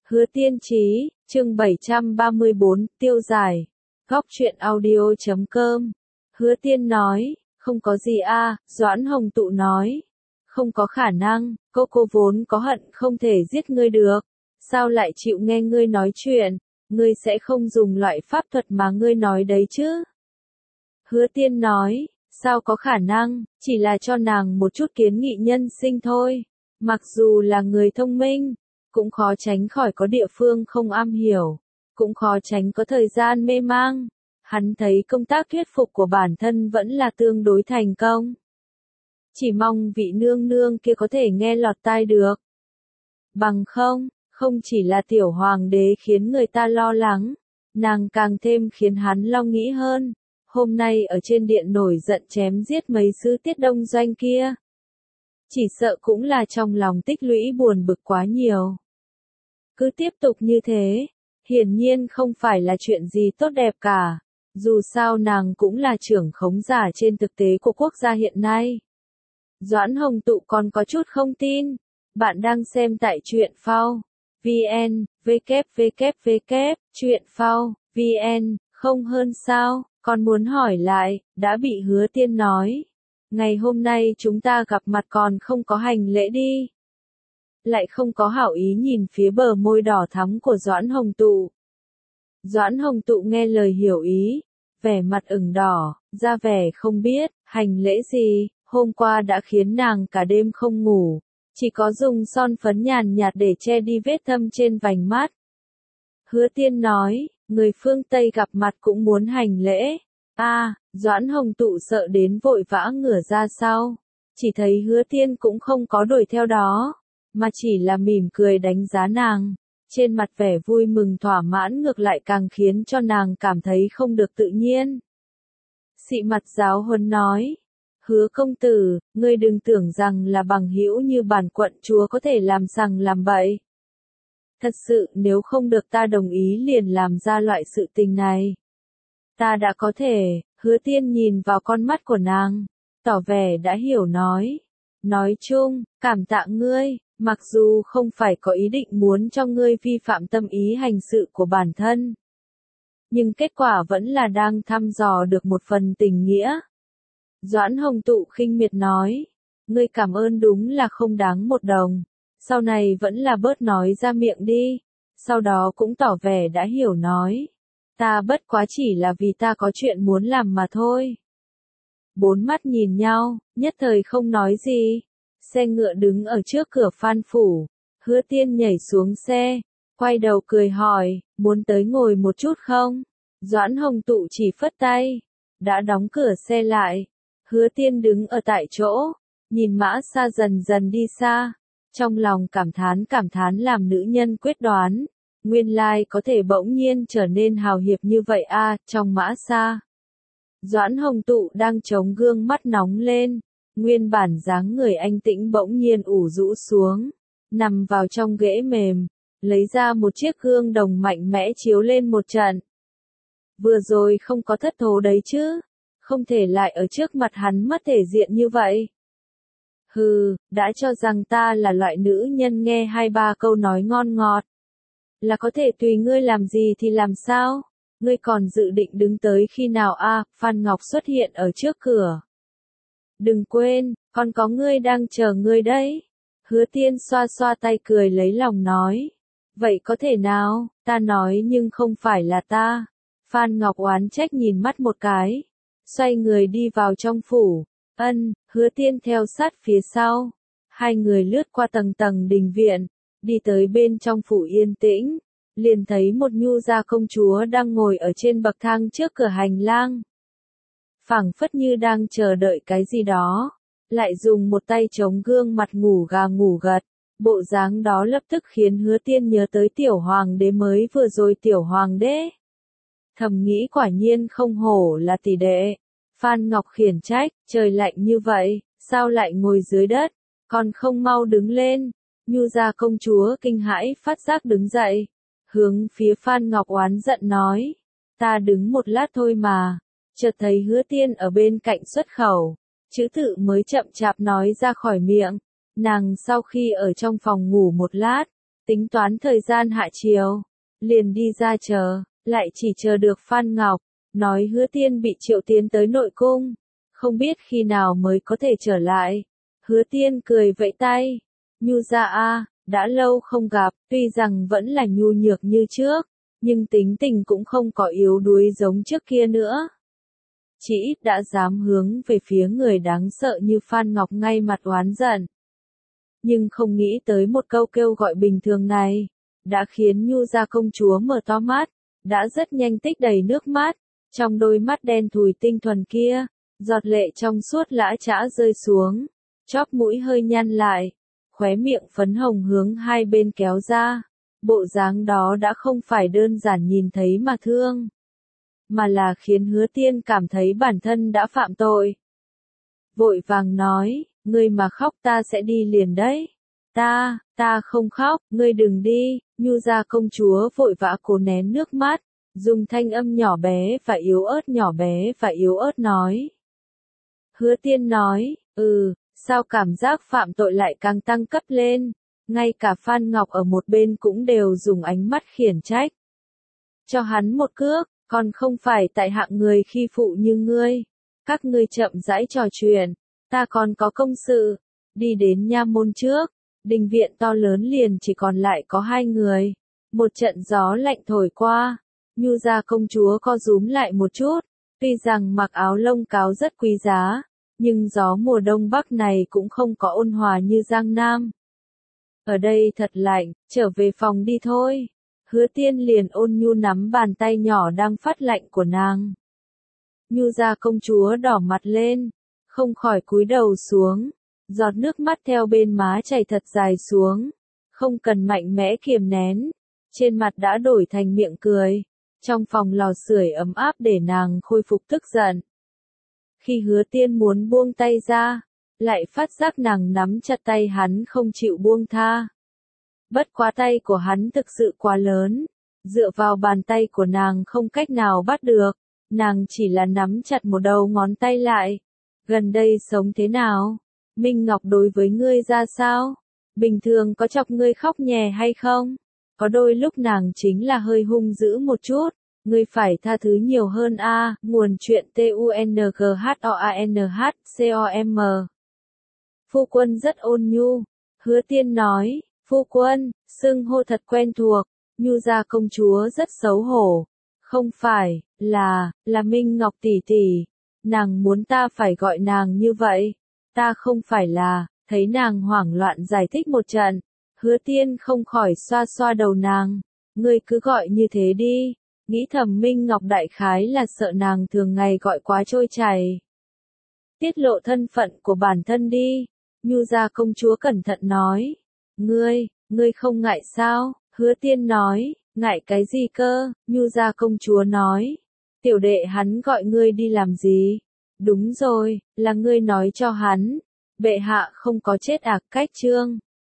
Hứa Tiên Chí, chương 734, tiêu giải. Góc truyện audio.com. Hứa Tiên nói, không có gì a. Doãn Hồng Tụ nói, không có khả năng, cô vốn có hận không thể giết ngươi được. Sao lại chịu nghe ngươi nói chuyện, ngươi sẽ không dùng loại pháp thuật mà ngươi nói đấy chứ? Hứa Tiên nói, sao có khả năng, chỉ là cho nàng một chút kiến nghị nhân sinh thôi. Mặc dù là người thông minh, cũng khó tránh khỏi có địa phương không am hiểu, cũng khó tránh có thời gian mê mang. Hắn thấy công tác thuyết phục của bản thân vẫn là tương đối thành công. Chỉ mong vị nương nương kia có thể nghe lọt tai được. Bằng không chỉ là tiểu hoàng đế khiến người ta lo lắng, nàng càng thêm khiến hắn lo nghĩ hơn. Hôm nay ở trên điện nổi giận chém giết mấy sư tiết đông doanh kia. Chỉ sợ cũng là trong lòng tích lũy buồn bực quá nhiều. Cứ tiếp tục như thế, hiển nhiên không phải là chuyện gì tốt đẹp cả. Dù sao nàng cũng là trưởng khống giả trên thực tế của quốc gia hiện nay. Doãn Hồng Tụ còn có chút không tin. Bạn đang xem tại truyện phao VN, www, truyện phao VN, không hơn sao, còn muốn hỏi lại, đã bị Hứa Tiên nói. Ngày hôm nay chúng ta gặp mặt còn không có hành lễ đi. Lại không có hảo ý nhìn phía bờ môi đỏ thắm của Doãn Hồng Tụ. Doãn Hồng Tụ nghe lời hiểu ý, vẻ mặt ửng đỏ, ra vẻ không biết, hành lễ gì, hôm qua đã khiến nàng cả đêm không ngủ, chỉ có dùng son phấn nhàn nhạt để che đi vết thâm trên vành mắt. Hứa Tiên nói, người phương Tây gặp mặt cũng muốn hành lễ. Doãn Hồng Tụ sợ đến vội vã ngửa ra sau, chỉ thấy Hứa Tiên cũng không có đuổi theo đó, mà chỉ là mỉm cười đánh giá nàng. Trên mặt vẻ vui mừng thỏa mãn ngược lại càng khiến cho nàng cảm thấy không được tự nhiên. Xị mặt giáo huấn nói, Hứa công tử, ngươi đừng tưởng rằng là bằng hữu như bản quận chúa có thể làm sằng làm bậy. Thật sự nếu không được ta đồng ý liền làm ra loại sự tình này. Ta đã có thể. Hứa Tiên nhìn vào con mắt của nàng, tỏ vẻ đã hiểu nói. Nói chung, cảm tạ ngươi, mặc dù không phải có ý định muốn cho ngươi vi phạm tâm ý hành sự của bản thân. Nhưng kết quả vẫn là đang thăm dò được một phần tình nghĩa. Doãn Hồng Tụ khinh miệt nói, ngươi cảm ơn đúng là không đáng một đồng, sau này vẫn là bớt nói ra miệng đi, sau đó cũng tỏ vẻ đã hiểu nói, ta bất quá chỉ là vì ta có chuyện muốn làm mà thôi. Bốn mắt nhìn nhau, nhất thời không nói gì, xe ngựa đứng ở trước cửa Phan phủ, Hứa Tiên nhảy xuống xe, quay đầu cười hỏi, muốn tới ngồi một chút không? Doãn Hồng Tụ chỉ phất tay, đã đóng cửa xe lại. Hứa Tiên đứng ở tại chỗ, nhìn mã xa dần dần đi xa, trong lòng cảm thán làm nữ nhân quyết đoán, nguyên lai có thể bỗng nhiên trở nên hào hiệp như vậy trong mã xa. Doãn Hồng Tụ đang chống gương mắt nóng lên, nguyên bản dáng người anh tĩnh bỗng nhiên ủ rũ xuống, nằm vào trong ghế mềm, lấy ra một chiếc gương đồng mạnh mẽ chiếu lên một trận. Vừa rồi không có thất thố đấy chứ? Không thể lại ở trước mặt hắn mất thể diện như vậy. Hừ, đã cho rằng ta là loại nữ nhân nghe hai ba câu nói ngon ngọt, là có thể tùy ngươi làm gì thì làm sao? Ngươi còn dự định đứng tới khi nào Phan Ngọc xuất hiện ở trước cửa. Đừng quên, còn có ngươi đang chờ ngươi đấy. Hứa Tiên xoa xoa tay cười lấy lòng nói. Vậy có thể nào, ta nói nhưng không phải là ta. Phan Ngọc oán trách nhìn mắt một cái, xoay người đi vào trong phủ. Hứa Tiên theo sát phía sau. Hai người lướt qua tầng tầng đình viện, đi tới bên trong phủ yên tĩnh, liền thấy một nhu gia công chúa đang ngồi ở trên bậc thang trước cửa hành lang. Phảng phất như đang chờ đợi cái gì đó, lại dùng một tay chống gương mặt ngủ gà ngủ gật. Bộ dáng đó lập tức khiến Hứa Tiên nhớ tới tiểu hoàng đế mới vừa rồi tiểu hoàng đế. Thầm nghĩ quả nhiên không hổ là tỷ đệ. Phan Ngọc khiển trách, trời lạnh như vậy, sao lại ngồi dưới đất, còn không mau đứng lên. Nhu gia công chúa kinh hãi phát giác đứng dậy, hướng phía Phan Ngọc oán giận nói, ta đứng một lát thôi mà. Chợt thấy Hứa Tiên ở bên cạnh xuất khẩu, chữ tự mới chậm chạp nói ra khỏi miệng. Nàng sau khi ở trong phòng ngủ một lát, Tính toán thời gian hạ chiều, liền đi ra chờ, lại chỉ chờ được Phan Ngọc, nói Hứa Tiên bị triệu tiến tới nội cung, không biết khi nào mới có thể trở lại. Hứa Tiên cười vẫy tay, Nhu gia a, đã lâu không gặp, tuy rằng vẫn là nhu nhược như trước, nhưng tính tình cũng không có yếu đuối giống trước kia nữa. Chỉ ít đã dám hướng về phía người đáng sợ như Phan Ngọc ngay mặt oán giận. Nhưng không nghĩ tới một câu kêu gọi bình thường này, đã khiến Nhu gia công chúa mở to mắt, đã rất nhanh tích đầy nước mắt, trong đôi mắt đen thùi tinh thuần kia, giọt lệ trong suốt lã chã rơi xuống, chóp mũi hơi nhăn lại, khóe miệng phấn hồng hướng hai bên kéo ra, bộ dáng đó đã không phải đơn giản nhìn thấy mà thương, mà là khiến Hứa Tiên cảm thấy bản thân đã phạm tội. Vội vàng nói, ngươi mà khóc ta sẽ đi liền đấy. Ta không khóc, ngươi đừng đi. Nhu gia công chúa vội vã cố nén nước mắt, dùng thanh âm nhỏ bé và yếu ớt nói. Hứa Tiên nói, sao cảm giác phạm tội lại càng tăng cấp lên, ngay cả Phan Ngọc ở một bên cũng đều dùng ánh mắt khiển trách. Cho hắn một cước, còn không phải tại hạng người khi phụ như ngươi. Các ngươi chậm rãi trò chuyện, ta còn có công sự. Đi đến nha môn trước, đình viện to lớn liền chỉ còn lại có hai người. Một trận gió lạnh thổi qua, Nhu gia công chúa co rúm lại một chút, tuy rằng mặc áo lông cáo rất quý giá, nhưng gió mùa đông bắc này cũng không có ôn hòa như Giang Nam. Ở đây thật lạnh, trở về phòng đi thôi. Hứa Tiên liền ôn nhu nắm bàn tay nhỏ đang phát lạnh của nàng. Nhu gia công chúa đỏ mặt lên, không khỏi cúi đầu xuống, giọt nước mắt theo bên má chảy thật dài xuống, không cần mạnh mẽ kiềm nén, trên mặt đã đổi thành miệng cười, trong phòng lò sưởi ấm áp để nàng khôi phục tức giận. Khi Hứa Tiên muốn buông tay ra, lại phát giác nàng nắm chặt tay hắn không chịu buông tha. Bất quá tay của hắn thực sự quá lớn, dựa vào bàn tay của nàng không cách nào bắt được, nàng chỉ là nắm chặt một đầu ngón tay lại. Gần đây sống thế nào? Minh Ngọc đối với ngươi ra sao? Bình thường có chọc ngươi khóc nhè hay không? Có đôi lúc nàng chính là hơi hung dữ một chút, ngươi phải tha thứ nhiều hơn a. Nguồn truyện TUNGHOANHCOM. Phu quân rất ôn nhu. Hứa Tiên nói, phu quân, xưng hô thật quen thuộc. Nhu gia công chúa rất xấu hổ. Không phải, là Minh Ngọc tỷ tỷ. Nàng muốn ta phải gọi nàng như vậy. Ta không phải là, thấy nàng hoảng loạn giải thích một trận. Hứa Tiên không khỏi xoa xoa đầu nàng. Ngươi cứ gọi như thế đi. Nghĩ thầm Minh Ngọc đại khái là sợ nàng thường ngày gọi quá trôi chảy. Tiết lộ thân phận của bản thân đi. Nhu gia công chúa cẩn thận nói. Ngươi không ngại sao? Hứa Tiên nói, ngại cái gì cơ? Nhu gia công chúa nói. Tiểu đệ hắn gọi ngươi đi làm gì? Đúng rồi, là ngươi nói cho hắn. Bệ hạ không có chết cách chương.